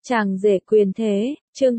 Chàng rể quyền thế, chương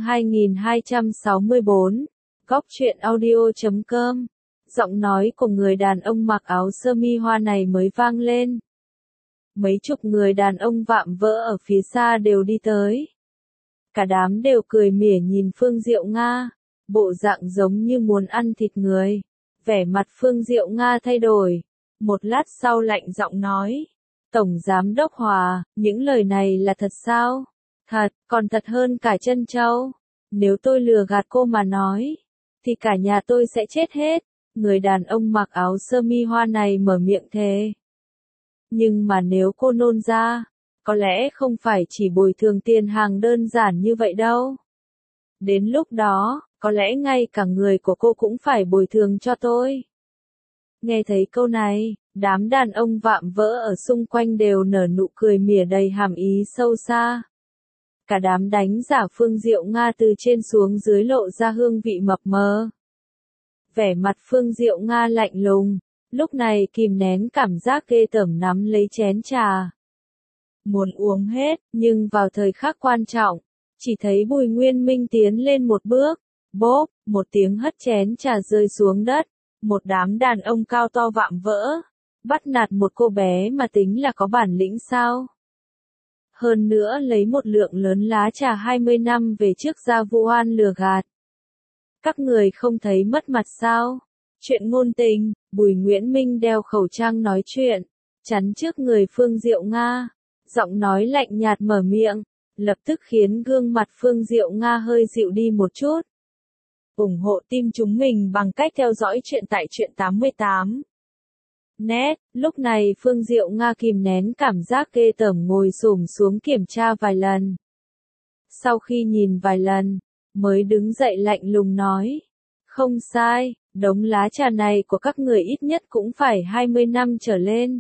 2264, Góc truyện audio.com. Giọng nói của người đàn ông mặc áo sơ mi hoa này mới vang lên. Mấy chục người đàn ông vạm vỡ ở phía xa đều đi tới. Cả đám đều cười mỉa nhìn Phương Diệu Nga, bộ dạng giống như muốn ăn thịt người. Vẻ mặt Phương Diệu Nga thay đổi, một lát sau lạnh giọng nói: Tổng Giám đốc Hòa, những lời này là thật sao? Thật, còn thật hơn cả chân châu. Nếu tôi lừa gạt cô mà nói, thì cả nhà tôi sẽ chết hết. Người đàn ông mặc áo sơ mi hoa này mở miệng thề. Nhưng mà nếu cô nôn ra, có lẽ không phải chỉ bồi thường tiền hàng đơn giản như vậy đâu. Đến lúc đó, có lẽ ngay cả người của cô cũng phải bồi thường cho tôi. Nghe thấy câu này, đám đàn ông vạm vỡ ở xung quanh đều nở nụ cười mỉa đầy hàm ý sâu xa. Cả đám đánh giả Phương Diệu Nga từ trên xuống dưới lộ ra hương vị mập mờ. Vẻ mặt Phương Diệu Nga lạnh lùng, lúc này kìm nén cảm giác ghê tởm nắm lấy chén trà. Muốn uống hết, nhưng vào thời khắc quan trọng, chỉ thấy Bùi Nguyên Minh tiến lên một bước, bốp, một tiếng hất chén trà rơi xuống đất. Một đám đàn ông cao to vạm vỡ, bắt nạt một cô bé mà tính là có bản lĩnh sao? Hơn nữa lấy một lượng lớn lá trà 20 năm về trước ra vu oan lừa gạt. Các người không thấy mất mặt sao? Chuyện ngôn tình, Bùi Nguyễn Minh đeo khẩu trang nói chuyện, chắn trước người Phương Diệu Nga, giọng nói lạnh nhạt mở miệng, lập tức khiến gương mặt Phương Diệu Nga hơi dịu đi một chút. Ủng hộ team chúng mình bằng cách theo dõi chuyện tại truyện 88. Net, lúc này Phương Diệu Nga kìm nén cảm giác ghê tởm ngồi xổm xuống kiểm tra vài lần. Sau khi nhìn vài lần, mới đứng dậy lạnh lùng nói: Không sai, đống lá trà này của các người ít nhất cũng phải 20 năm trở lên.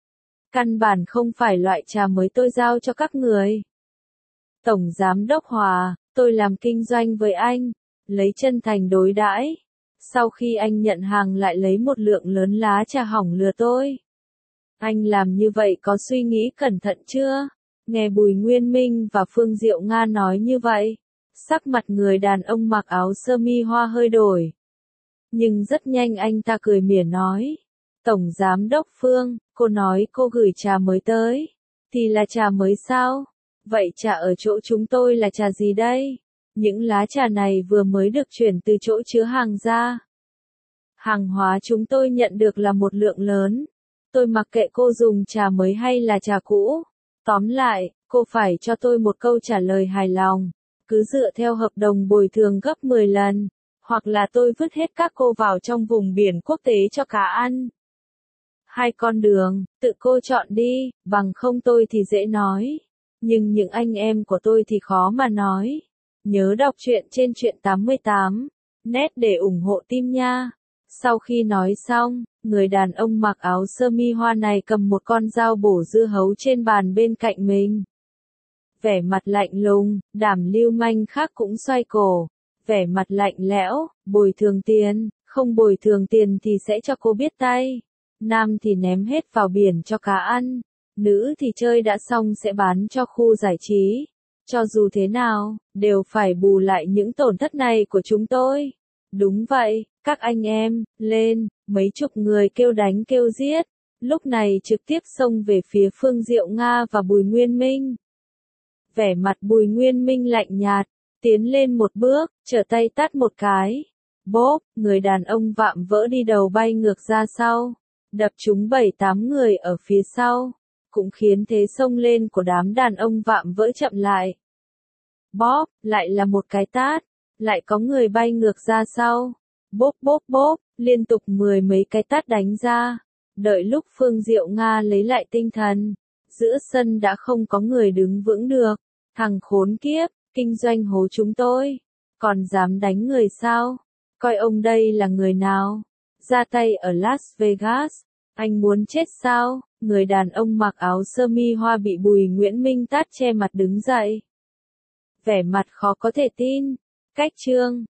Căn bản không phải loại trà mới tôi giao cho các người. Tổng Giám đốc Hòa, tôi làm kinh doanh với anh, lấy chân thành đối đãi. Sau khi anh nhận hàng lại lấy một lượng lớn lá trà hỏng lừa tôi. Anh làm như vậy có suy nghĩ cẩn thận chưa? Nghe Bùi Nguyên Minh và Phương Diệu Nga nói như vậy, sắc mặt người đàn ông mặc áo sơ mi hoa hơi đổi. Nhưng rất nhanh anh ta cười mỉa nói: Tổng Giám đốc Phương, cô nói cô gửi trà mới tới. Thì là trà mới sao? Vậy trà ở chỗ chúng tôi là trà gì đây? Những lá trà này vừa mới được chuyển từ chỗ chứa hàng ra. Hàng hóa chúng tôi nhận được là một lượng lớn. Tôi mặc kệ cô dùng trà mới hay là trà cũ. Tóm lại, cô phải cho tôi một câu trả lời hài lòng. Cứ dựa theo hợp đồng bồi thường gấp 10 lần. Hoặc là tôi vứt hết các cô vào trong vùng biển quốc tế cho cá ăn. Hai con đường, tự cô chọn đi, bằng không tôi thì dễ nói. Nhưng những anh em của tôi thì khó mà nói. Nhớ đọc truyện trên truyện 88, net để ủng hộ team nha. Sau khi nói xong, người đàn ông mặc áo sơ mi hoa này cầm một con dao bổ dưa hấu trên bàn bên cạnh mình. Vẻ mặt lạnh lùng, đám lưu manh khác cũng xoay cổ. Vẻ mặt lạnh lẽo, bồi thường tiền, không bồi thường tiền thì sẽ cho cô biết tay. Nam thì ném hết vào biển cho cá ăn. Nữ thì chơi đã xong sẽ bán cho khu giải trí. Cho dù thế nào, đều phải bù lại những tổn thất này của chúng tôi. Đúng vậy, các anh em, lên, mấy chục người kêu đánh kêu giết. Lúc này trực tiếp xông về phía Phương Diệu Nga và Bùi Nguyên Minh. Vẻ mặt Bùi Nguyên Minh lạnh nhạt, tiến lên một bước, trở tay tát một cái. Bốp, người đàn ông vạm vỡ đi đầu bay ngược ra sau. Đập trúng 7-8 người ở phía sau. Cũng khiến thế xông lên của đám đàn ông vạm vỡ chậm lại. Bóp, lại là một cái tát, lại có người bay ngược ra sau. Bốp bốp bốp, liên tục 10 mấy cái tát đánh ra. Đợi lúc Phương Diệu Nga lấy lại tinh thần, giữa sân đã không có người đứng vững được. Thằng khốn kiếp, kinh doanh hố chúng tôi, còn dám đánh người sao? Coi ông đây là người nào? Ra tay ở Las Vegas, anh muốn chết sao? Người đàn ông mặc áo sơ mi hoa bị Bùi Nguyễn Minh tát che mặt đứng dậy. Vẻ mặt khó có thể tin. Cách chương